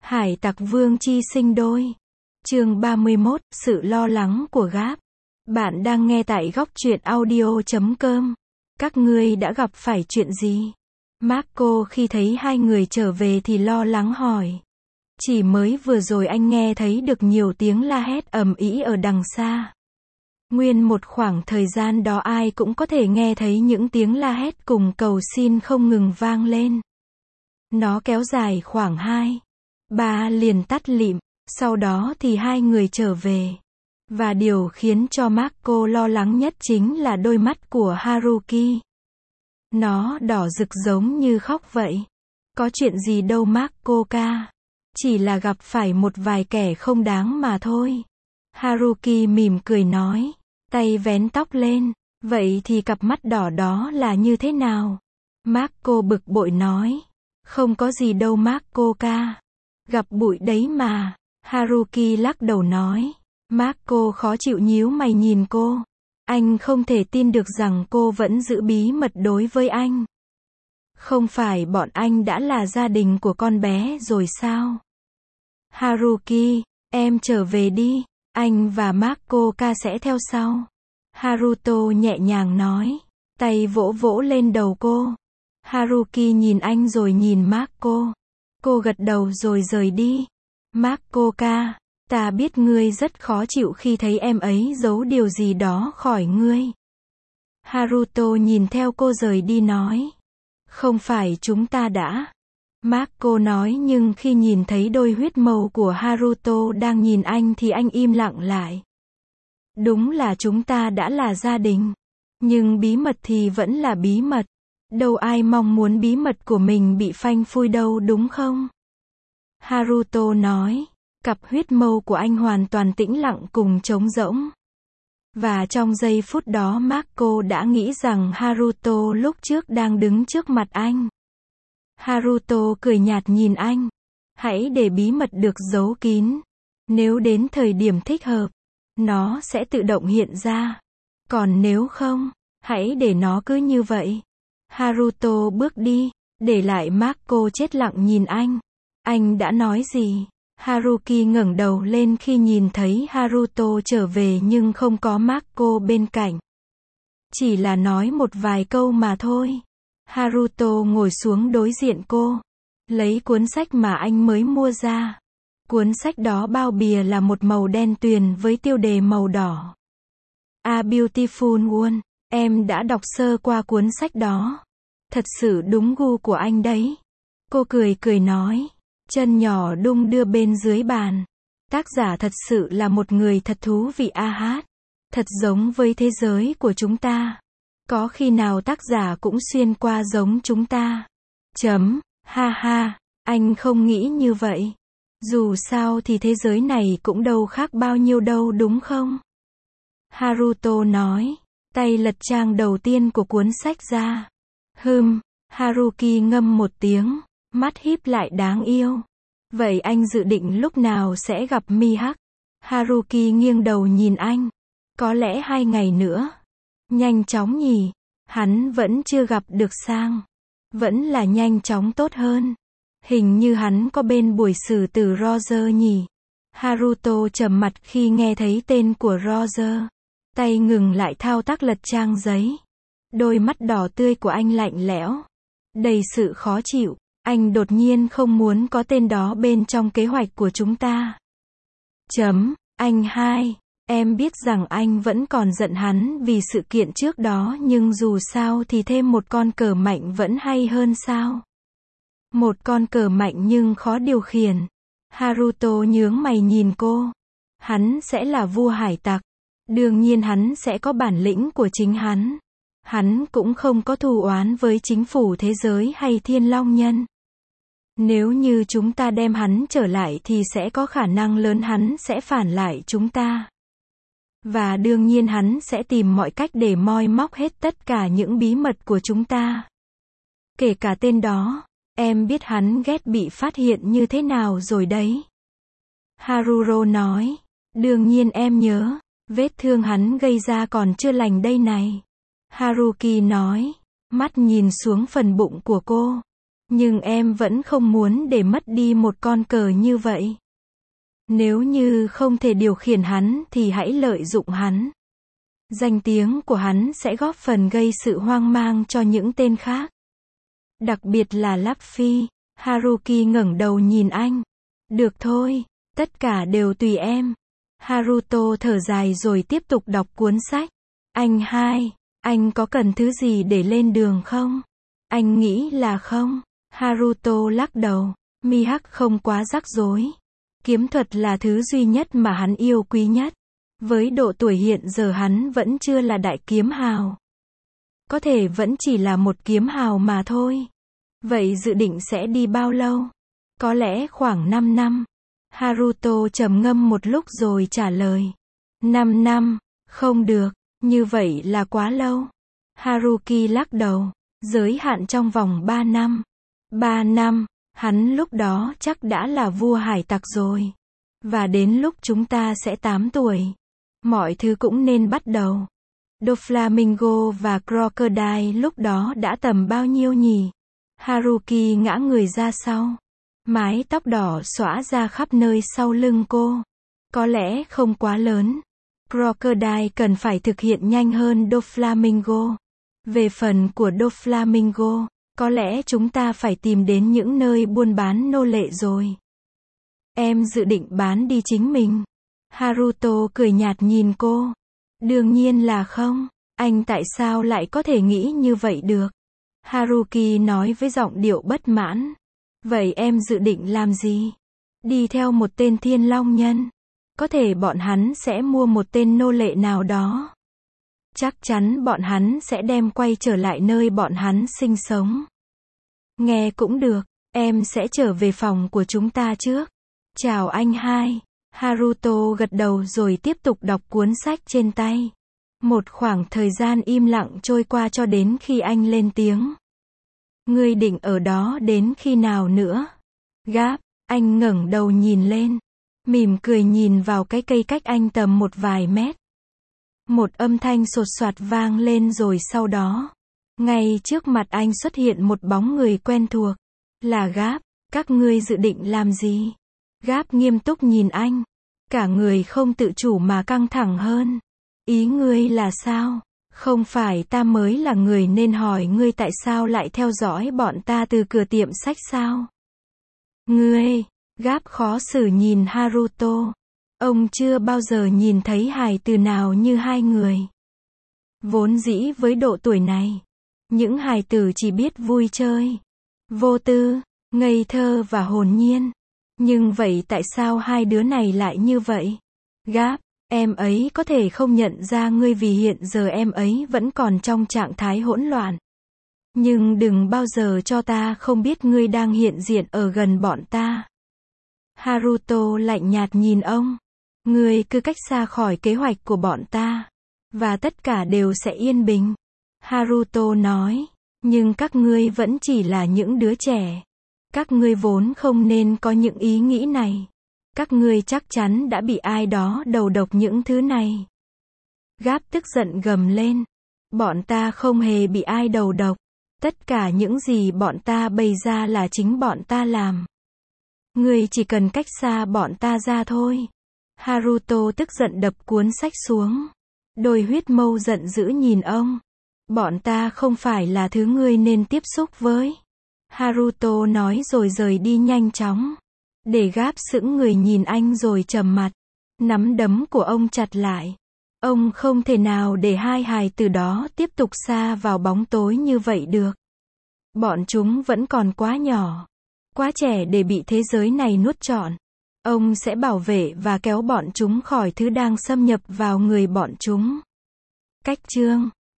Hải tặc vương chi sinh đôi. Chương 31, sự lo lắng của Gáp. Bạn đang nghe tại góc truyện audio.com. Các ngươi đã gặp phải chuyện gì? Marco khi thấy hai người trở về thì lo lắng hỏi. Chỉ mới vừa rồi anh nghe thấy được nhiều tiếng la hét ầm ĩ ở đằng xa. Nguyên một khoảng thời gian đó ai cũng có thể nghe thấy những tiếng la hét cùng cầu xin không ngừng vang lên. Nó kéo dài khoảng 2-3 liền tắt lịm, sau đó thì hai người trở về. Và điều khiến cho Marco lo lắng nhất chính là đôi mắt của Haruki. Nó đỏ rực giống như khóc vậy. Có chuyện gì đâu Marco ca. Chỉ là gặp phải một vài kẻ không đáng mà thôi. Haruki mỉm cười nói, tay vén tóc lên. Vậy thì cặp mắt đỏ đó là như thế nào? Marco bực bội nói. Không có gì đâu Marco ca. Gặp bụi đấy mà. Haruki lắc đầu nói. Marco khó chịu nhíu mày nhìn cô. Anh không thể tin được rằng cô vẫn giữ bí mật đối với anh. Không phải bọn anh đã là gia đình của con bé rồi sao? Haruki, em trở về đi. Anh và Marco ca sẽ theo sau. Haruto nhẹ nhàng nói. Tay vỗ vỗ lên đầu cô. Haruki nhìn anh rồi nhìn Marco. Cô gật đầu rồi rời đi. Marco ca, ta biết ngươi rất khó chịu khi thấy em ấy giấu điều gì đó khỏi ngươi. Haruto nhìn theo cô rời đi nói. Không phải chúng ta đã. Marco nói nhưng khi nhìn thấy đôi huyết mâu của Haruto đang nhìn anh thì anh im lặng lại. Đúng là chúng ta đã là gia đình. Nhưng bí mật thì vẫn là bí mật. Đâu ai mong muốn bí mật của mình bị phanh phui đâu đúng không? Haruto nói. Cặp huyết mâu của anh hoàn toàn tĩnh lặng cùng trống rỗng. Và trong giây phút đó Marco đã nghĩ rằng Haruto lúc trước đang đứng trước mặt anh. Haruto cười nhạt nhìn anh. Hãy để bí mật được giấu kín. Nếu đến thời điểm thích hợp, nó sẽ tự động hiện ra. Còn nếu không, hãy để nó cứ như vậy. Haruto bước đi, để lại Marco chết lặng nhìn anh. Anh đã nói gì? Haruki ngẩng đầu lên khi nhìn thấy Haruto trở về nhưng không có Marco bên cạnh. Chỉ là nói một vài câu mà thôi. Haruto ngồi xuống đối diện cô. Lấy cuốn sách mà anh mới mua ra. Cuốn sách đó bao bìa là một màu đen tuyền với tiêu đề màu đỏ. A Beautiful World. Em đã đọc sơ qua cuốn sách đó. Thật sự đúng gu của anh đấy. Cô cười cười nói. Chân nhỏ đung đưa bên dưới bàn. Tác giả thật sự là một người thật thú vị a hát. Thật giống với thế giới của chúng ta. Có khi nào tác giả cũng xuyên qua giống chúng ta? Ha ha, anh không nghĩ như vậy. Dù sao thì thế giới này cũng đâu khác bao nhiêu đâu đúng không? Haruto nói. Tay lật trang đầu tiên của cuốn sách ra. Haruki ngâm một tiếng. Mắt híp lại đáng yêu. Vậy anh dự định lúc nào sẽ gặp Mihak? Haruki nghiêng đầu nhìn anh. Có lẽ 2 ngày nữa. Nhanh chóng nhỉ? Hắn vẫn chưa gặp được Sang. Vẫn là nhanh chóng tốt hơn. Hình như hắn có bên buổi xử tử Roger nhỉ? Haruto trầm mặt khi nghe thấy tên của Roger. Tay ngừng lại thao tác lật trang giấy. Đôi mắt đỏ tươi của anh lạnh lẽo. Đầy sự khó chịu. Anh đột nhiên không muốn có tên đó bên trong kế hoạch của chúng ta. Anh hai. Em biết rằng anh vẫn còn giận hắn vì sự kiện trước đó nhưng dù sao thì thêm một con cờ mạnh vẫn hay hơn sao? Một con cờ mạnh nhưng khó điều khiển. Haruto nhướng mày nhìn cô. Hắn sẽ là vua hải tặc. Đương nhiên hắn sẽ có bản lĩnh của chính hắn. Hắn cũng không có thù oán với chính phủ thế giới hay Thiên Long Nhân. Nếu như chúng ta đem hắn trở lại thì sẽ có khả năng lớn hắn sẽ phản lại chúng ta. Và đương nhiên hắn sẽ tìm mọi cách để moi móc hết tất cả những bí mật của chúng ta. Kể cả tên đó. Em biết hắn ghét bị phát hiện như thế nào rồi đấy. Haruro nói. Đương nhiên em nhớ. Vết thương hắn gây ra còn chưa lành đây này. Haruki nói. Mắt nhìn xuống phần bụng của cô. Nhưng em vẫn không muốn để mất đi một con cờ như vậy. Nếu như không thể điều khiển hắn thì hãy lợi dụng hắn. Danh tiếng của hắn sẽ góp phần gây sự hoang mang cho những tên khác. Đặc biệt là Luffy. Haruki ngẩng đầu nhìn anh. Được thôi, tất cả đều tùy em. Haruto thở dài rồi tiếp tục đọc cuốn sách. Anh hai, anh có cần thứ gì để lên đường không? Anh nghĩ là không. Haruto lắc đầu. Mihawk không quá rắc rối. Kiếm thuật là thứ duy nhất mà hắn yêu quý nhất. Với độ tuổi hiện giờ hắn vẫn chưa là đại kiếm hào. Có thể vẫn chỉ là một kiếm hào mà thôi. Vậy dự định sẽ đi bao lâu? Có lẽ khoảng 5 năm. Haruto trầm ngâm một lúc rồi trả lời. 5 năm, không được, như vậy là quá lâu. Haruki lắc đầu, giới hạn trong vòng 3 năm. 3 năm, hắn lúc đó chắc đã là vua hải tặc rồi. Và đến lúc chúng ta sẽ 8 tuổi. Mọi thứ cũng nên bắt đầu. Doflamingo và Crocodile lúc đó đã tầm bao nhiêu nhỉ? Haruki ngã người ra sau. Mái tóc đỏ xõa ra khắp nơi sau lưng cô. Có lẽ không quá lớn. Crocodile cần phải thực hiện nhanh hơn Doflamingo. Về phần của Doflamingo, có lẽ chúng ta phải tìm đến những nơi buôn bán nô lệ rồi. Em dự định bán đi chính mình. Haruto cười nhạt nhìn cô. Đương nhiên là không. Anh tại sao lại có thể nghĩ như vậy được? Haruki nói với giọng điệu bất mãn. Vậy em dự định làm gì? Đi theo một tên thiên long nhân. Có thể bọn hắn sẽ mua một tên nô lệ nào đó. Chắc chắn bọn hắn sẽ đem quay trở lại nơi bọn hắn sinh sống. Nghe cũng được, em sẽ trở về phòng của chúng ta trước. Chào anh hai. Haruto gật đầu rồi tiếp tục đọc cuốn sách trên tay. Một khoảng thời gian im lặng trôi qua cho đến khi anh lên tiếng. Ngươi định ở đó đến khi nào nữa? Gáp, anh ngẩng đầu nhìn lên. Mỉm cười nhìn vào cái cây cách anh tầm một vài mét. Một âm thanh sột soạt vang lên rồi sau đó. Ngay trước mặt anh xuất hiện một bóng người quen thuộc. Là Gáp, các ngươi dự định làm gì? Gáp nghiêm túc nhìn anh. Cả người không tự chủ mà căng thẳng hơn. Ý ngươi là sao? Không phải ta mới là người nên hỏi ngươi tại sao lại theo dõi bọn ta từ cửa tiệm sách sao? Ngươi, Gáp khó xử nhìn Haruto. Ông chưa bao giờ nhìn thấy hài từ nào như hai người. Vốn dĩ với độ tuổi này, những hài tử chỉ biết vui chơi, vô tư, ngây thơ và hồn nhiên. Nhưng vậy tại sao hai đứa này lại như vậy? Gáp, em ấy có thể không nhận ra ngươi vì hiện giờ em ấy vẫn còn trong trạng thái hỗn loạn. Nhưng đừng bao giờ cho ta không biết ngươi đang hiện diện ở gần bọn ta. Haruto lạnh nhạt nhìn ông. Ngươi cứ cách xa khỏi kế hoạch của bọn ta. Và tất cả đều sẽ yên bình. Haruto nói. Nhưng các ngươi vẫn chỉ là những đứa trẻ. Các ngươi vốn không nên có những ý nghĩ này. Các ngươi chắc chắn đã bị ai đó đầu độc những thứ này. Gáp tức giận gầm lên. Bọn ta không hề bị ai đầu độc. Tất cả những gì bọn ta bày ra là chính bọn ta làm. Ngươi chỉ cần cách xa bọn ta ra thôi. Haruto tức giận đập cuốn sách xuống. Đôi huyết mâu giận dữ nhìn ông. Bọn ta không phải là thứ ngươi nên tiếp xúc với. Haruto nói rồi rời đi nhanh chóng. Để Gáp sững người nhìn anh rồi trầm mặt. Nắm đấm của ông chặt lại. Ông không thể nào để hai hài từ đó tiếp tục sa vào bóng tối như vậy được. Bọn chúng vẫn còn quá nhỏ. Quá trẻ để bị thế giới này nuốt trọn. Ông sẽ bảo vệ và kéo bọn chúng khỏi thứ đang xâm nhập vào người bọn chúng. Cách chương